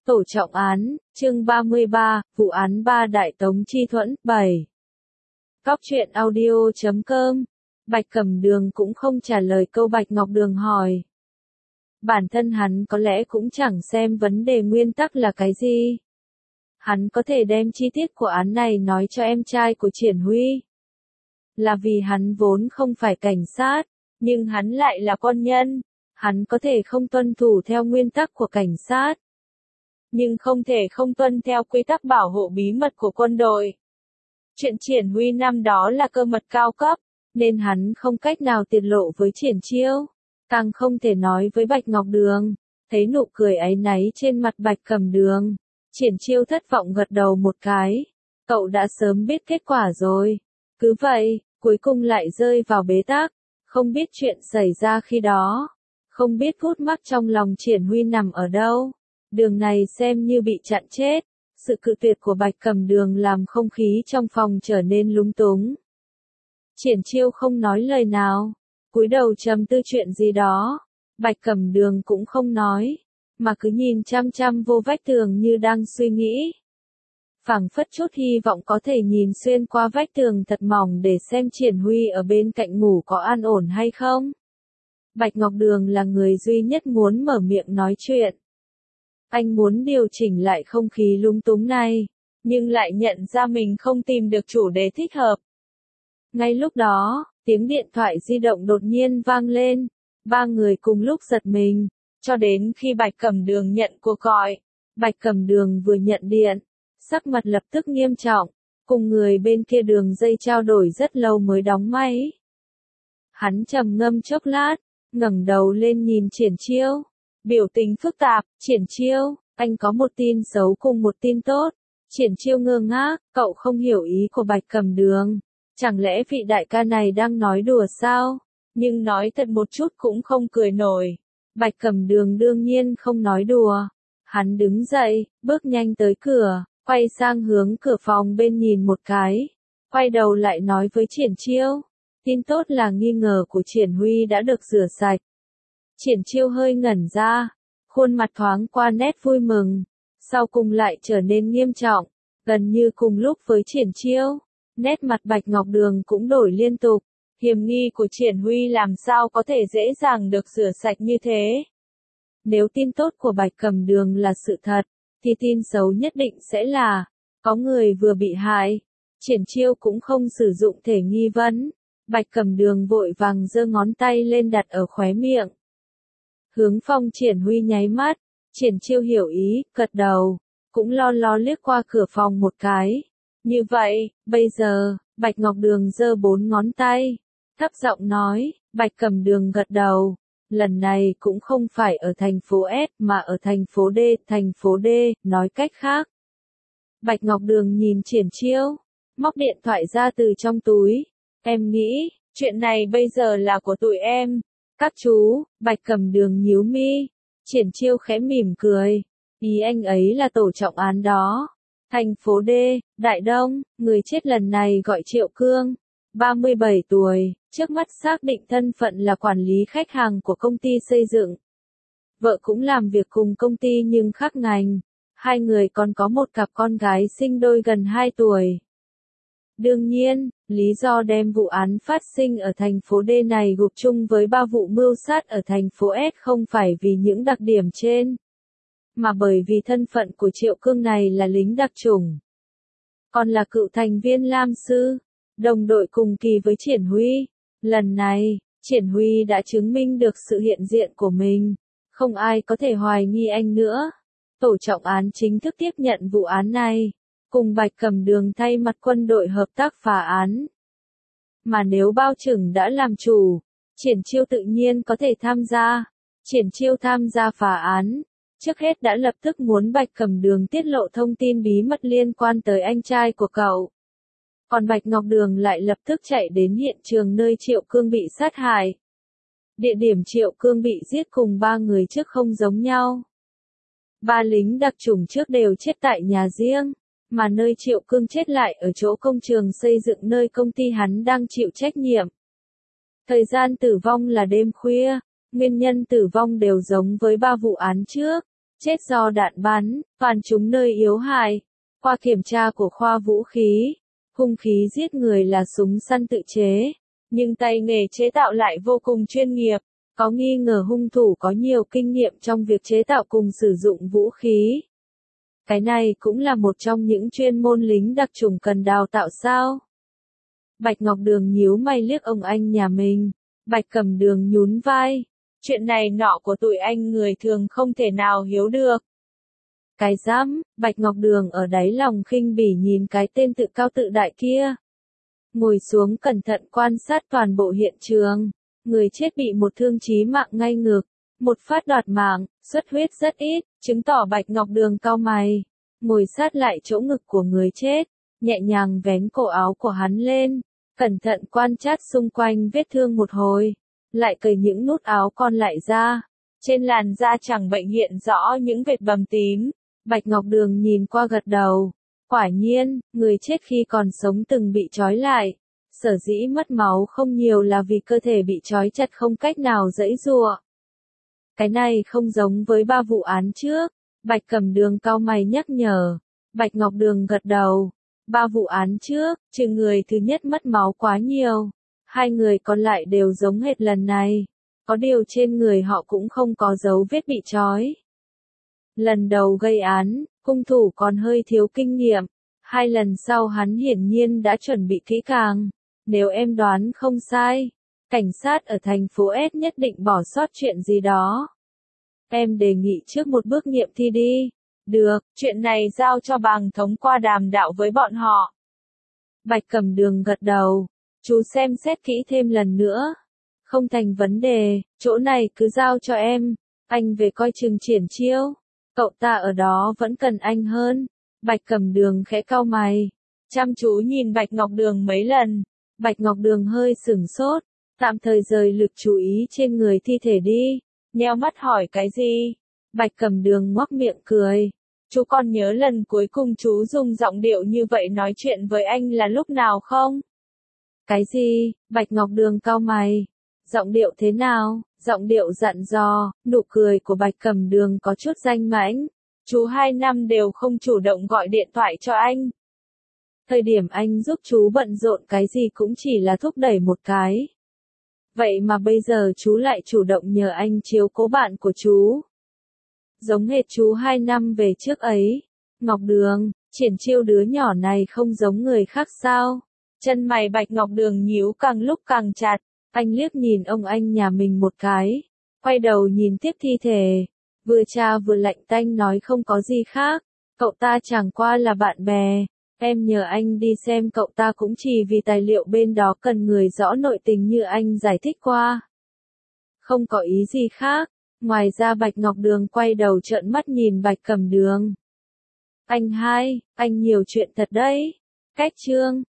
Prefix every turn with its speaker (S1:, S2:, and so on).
S1: Tổ trọng án, chương 33, vụ án ba đại tống chi thuẫn, 7. Góc truyện audio.com. Bạch Cẩm Đường cũng không trả lời câu Bạch Ngọc Đường hỏi. Bản thân hắn có lẽ cũng chẳng xem vấn đề nguyên tắc là cái gì. Hắn có thể đem chi tiết của án này nói cho em trai của Triển Huy. Là vì hắn vốn không phải cảnh sát, nhưng hắn lại là quân nhân. Hắn có thể không tuân thủ theo nguyên tắc của cảnh sát, nhưng không thể không tuân theo quy tắc bảo hộ bí mật của quân đội. Chuyện Triển Huy năm đó là cơ mật cao cấp, nên hắn không cách nào tiết lộ với Triển Chiêu, càng không thể nói với Bạch Ngọc Đường. Thấy nụ cười áy náy trên mặt Bạch Cẩm Đường, Triển Chiêu thất vọng gật đầu một cái. Cậu đã sớm biết kết quả rồi. Cứ vậy, cuối cùng lại rơi vào bế tắc, không biết chuyện xảy ra khi đó, không biết gút mắc trong lòng Triển Huy nằm ở đâu. Đường này xem như bị chặn chết. Sự cự tuyệt của Bạch Cẩm Đường làm không khí trong phòng trở nên lúng túng. Triển Chiêu không nói lời nào, cúi đầu trầm tư chuyện gì đó. Bạch Cẩm Đường cũng không nói, mà cứ nhìn chăm chăm vô vách tường như đang suy nghĩ. Phảng phất chút hy vọng có thể nhìn xuyên qua vách tường thật mỏng để xem Triển Huy ở bên cạnh ngủ có an ổn hay không. Bạch Ngọc Đường là người duy nhất muốn mở miệng nói chuyện. Anh muốn điều chỉnh lại không khí lung túng này, nhưng lại nhận ra mình không tìm được chủ đề thích hợp. Ngay lúc đó, tiếng điện thoại di động đột nhiên vang lên, ba người cùng lúc giật mình, cho đến khi Bạch Cẩm Đường nhận cuộc gọi. Bạch Cẩm Đường vừa nhận điện, sắc mặt lập tức nghiêm trọng, cùng người bên kia đường dây trao đổi rất lâu mới đóng máy. Hắn trầm ngâm chốc lát, ngẩng đầu lên nhìn Triển Chiêu. Biểu tình phức tạp. Triển Chiêu, anh có một tin xấu cùng một tin tốt. Triển Chiêu ngơ ngác, cậu không hiểu ý của Bạch Cẩm Đường. Chẳng lẽ vị đại ca này đang nói đùa sao? Nhưng nói thật một chút cũng không cười nổi. Bạch Cẩm Đường đương nhiên không nói đùa. Hắn đứng dậy, bước nhanh tới cửa, quay sang hướng cửa phòng bên nhìn một cái. Quay đầu lại nói với Triển Chiêu. Tin tốt là nghi ngờ của Triển Huy đã được rửa sạch. Triển Chiêu hơi ngẩn ra, khuôn mặt thoáng qua nét vui mừng, sau cùng lại trở nên nghiêm trọng. Gần như cùng lúc với Triển Chiêu, nét mặt Bạch Ngọc Đường cũng đổi liên tục. Hiểm nghi của Triển Huy làm sao có thể dễ dàng được rửa sạch như thế? Nếu tin tốt của Bạch Cẩm Đường là sự thật, thì tin xấu nhất định sẽ là có người vừa bị hại. Triển Chiêu cũng không sử dụng thể nghi vấn. Bạch Cẩm Đường vội vàng giơ ngón tay lên đặt ở khóe miệng. Hướng Phong Triển Huy nháy mắt, Triển Chiêu hiểu ý, gật đầu, cũng lo liếc qua cửa phòng một cái. Như vậy, bây giờ, Bạch Ngọc Đường giơ 4 ngón tay, thấp giọng nói. Bạch Cẩm Đường gật đầu. Lần này cũng không phải ở thành phố S mà ở thành phố D. Thành phố D, nói cách khác. Bạch Ngọc Đường nhìn Triển Chiêu, móc điện thoại ra từ trong túi. Em nghĩ, chuyện này bây giờ là của tụi em. Các chú. Bạch Cẩm Đường nhíu mi. Triển Chiêu khẽ mỉm cười. Ý anh ấy là tổ trọng án đó. Thành phố D, Đại Đông, người chết lần này gọi Triệu Cương, 37 tuổi, trước mắt xác định thân phận là quản lý khách hàng của công ty xây dựng. Vợ cũng làm việc cùng công ty nhưng khác ngành. Hai người còn có một cặp con gái sinh đôi gần 2 tuổi. Đương nhiên, lý do đem vụ án phát sinh ở thành phố D này gộp chung với 3 vụ mưu sát ở thành phố S không phải vì những đặc điểm trên, mà bởi vì thân phận của Triệu Cương này là lính đặc chủng, còn là cựu thành viên Lam Sư, đồng đội cùng kỳ với Triển Huy. Lần này, Triển Huy đã chứng minh được sự hiện diện của mình, không ai có thể hoài nghi anh nữa. Tổ trọng án chính thức tiếp nhận vụ án này, cùng Bạch Cẩm Đường thay mặt quân đội hợp tác phá án. Mà nếu bao chừng đã làm chủ, Triển Chiêu tự nhiên có thể tham gia. Triển Chiêu tham gia phá án, trước hết đã lập tức muốn Bạch Cẩm Đường tiết lộ thông tin bí mật liên quan tới anh trai của cậu. Còn Bạch Ngọc Đường lại lập tức chạy đến hiện trường nơi Triệu Cương bị sát hại. Địa điểm Triệu Cương bị giết cùng 3 người trước không giống nhau. 3 lính đặc chủng trước đều chết tại nhà riêng, mà nơi Triệu Cương chết lại ở chỗ công trường xây dựng nơi công ty hắn đang chịu trách nhiệm. Thời gian tử vong là đêm khuya, nguyên nhân tử vong đều giống với 3 vụ án trước, chết do đạn bắn, toàn trúng nơi yếu hại. Qua kiểm tra của khoa vũ khí, hung khí giết người là súng săn tự chế, nhưng tay nghề chế tạo lại vô cùng chuyên nghiệp, có nghi ngờ hung thủ có nhiều kinh nghiệm trong việc chế tạo cùng sử dụng vũ khí. Cái này cũng là một trong những chuyên môn lính đặc chủng cần đào tạo sao? Bạch Ngọc Đường nhíu mày liếc ông anh nhà mình, Bạch Cẩm Đường nhún vai. Chuyện này nọ của tụi anh người thường không thể nào hiểu được. Cái dám, Bạch Ngọc Đường ở đáy lòng khinh bỉ nhìn cái tên tự cao tự đại kia. Ngồi xuống cẩn thận quan sát toàn bộ hiện trường. Người chết bị một thương chí mạng ngay ngực. Một phát đoạt mạng, xuất huyết rất ít, chứng tỏ Bạch Ngọc Đường cau mày. Ngồi sát lại chỗ ngực của người chết, nhẹ nhàng vén cổ áo của hắn lên. Cẩn thận quan sát xung quanh vết thương một hồi. Lại cởi những nút áo còn lại ra. Trên làn da chẳng bệnh hiện rõ những vệt bầm tím. Bạch Ngọc Đường nhìn qua gật đầu. Quả nhiên, người chết khi còn sống từng bị trói lại. Sở dĩ mất máu không nhiều là vì cơ thể bị trói chặt không cách nào giãy giụa. Cái này không giống với 3 vụ án trước. Bạch Cẩm Đường cau mày nhắc nhở. Bạch Ngọc Đường gật đầu. 3 vụ án trước, trừ người thứ nhất mất máu quá nhiều. 2 người còn lại đều giống hệt lần này. Có điều trên người họ cũng không có dấu vết bị trói. Lần đầu gây án, hung thủ còn hơi thiếu kinh nghiệm. 2 lần sau hắn hiển nhiên đã chuẩn bị kỹ càng. Nếu em đoán không sai, cảnh sát ở thành phố S nhất định bỏ sót chuyện gì đó. Em đề nghị trước một bước nghiệm thi đi. Được, chuyện này giao cho bàng thống qua đàm đạo với bọn họ. Bạch Cẩm Đường gật đầu. Chú xem xét kỹ thêm lần nữa. Không thành vấn đề, chỗ này cứ giao cho em. Anh về coi chừng Triển Chiêu. Cậu ta ở đó vẫn cần anh hơn. Bạch Cẩm Đường khẽ cau mày. Chăm chú nhìn Bạch Ngọc Đường mấy lần. Bạch Ngọc Đường hơi sửng sốt. Tạm thời rời lực chú ý trên người thi thể đi. Nheo mắt hỏi cái gì? Bạch Cẩm Đường ngoác miệng cười. Chú còn nhớ lần cuối cùng chú dùng giọng điệu như vậy nói chuyện với anh là lúc nào không? Cái gì? Bạch Ngọc Đường cau mày. Giọng điệu thế nào? Giọng điệu dặn dò, nụ cười của Bạch Cẩm Đường có chút danh mãnh. Chú 2 năm đều không chủ động gọi điện thoại cho anh. Thời điểm anh giúp chú bận rộn cái gì cũng chỉ là thúc đẩy một cái. Vậy mà bây giờ chú lại chủ động nhờ anh chiếu cố bạn của chú. Giống hệt chú 2 năm về trước ấy. Ngọc Đường, Triển Chiêu đứa nhỏ này không giống người khác sao? Chân mày Bạch Ngọc Đường nhíu càng lúc càng chặt. Anh liếc nhìn ông anh nhà mình một cái. Quay đầu nhìn tiếp thi thể. Vừa cha vừa lạnh tanh nói không có gì khác. Cậu ta chẳng qua là bạn bè. Em nhờ anh đi xem cậu ta cũng chỉ vì tài liệu bên đó cần người rõ nội tình như anh giải thích qua. Không có ý gì khác. Ngoài ra Bạch Ngọc Đường quay đầu trợn mắt nhìn Bạch Cẩm Đường. Anh hai, anh nhiều chuyện thật đấy. Cách chương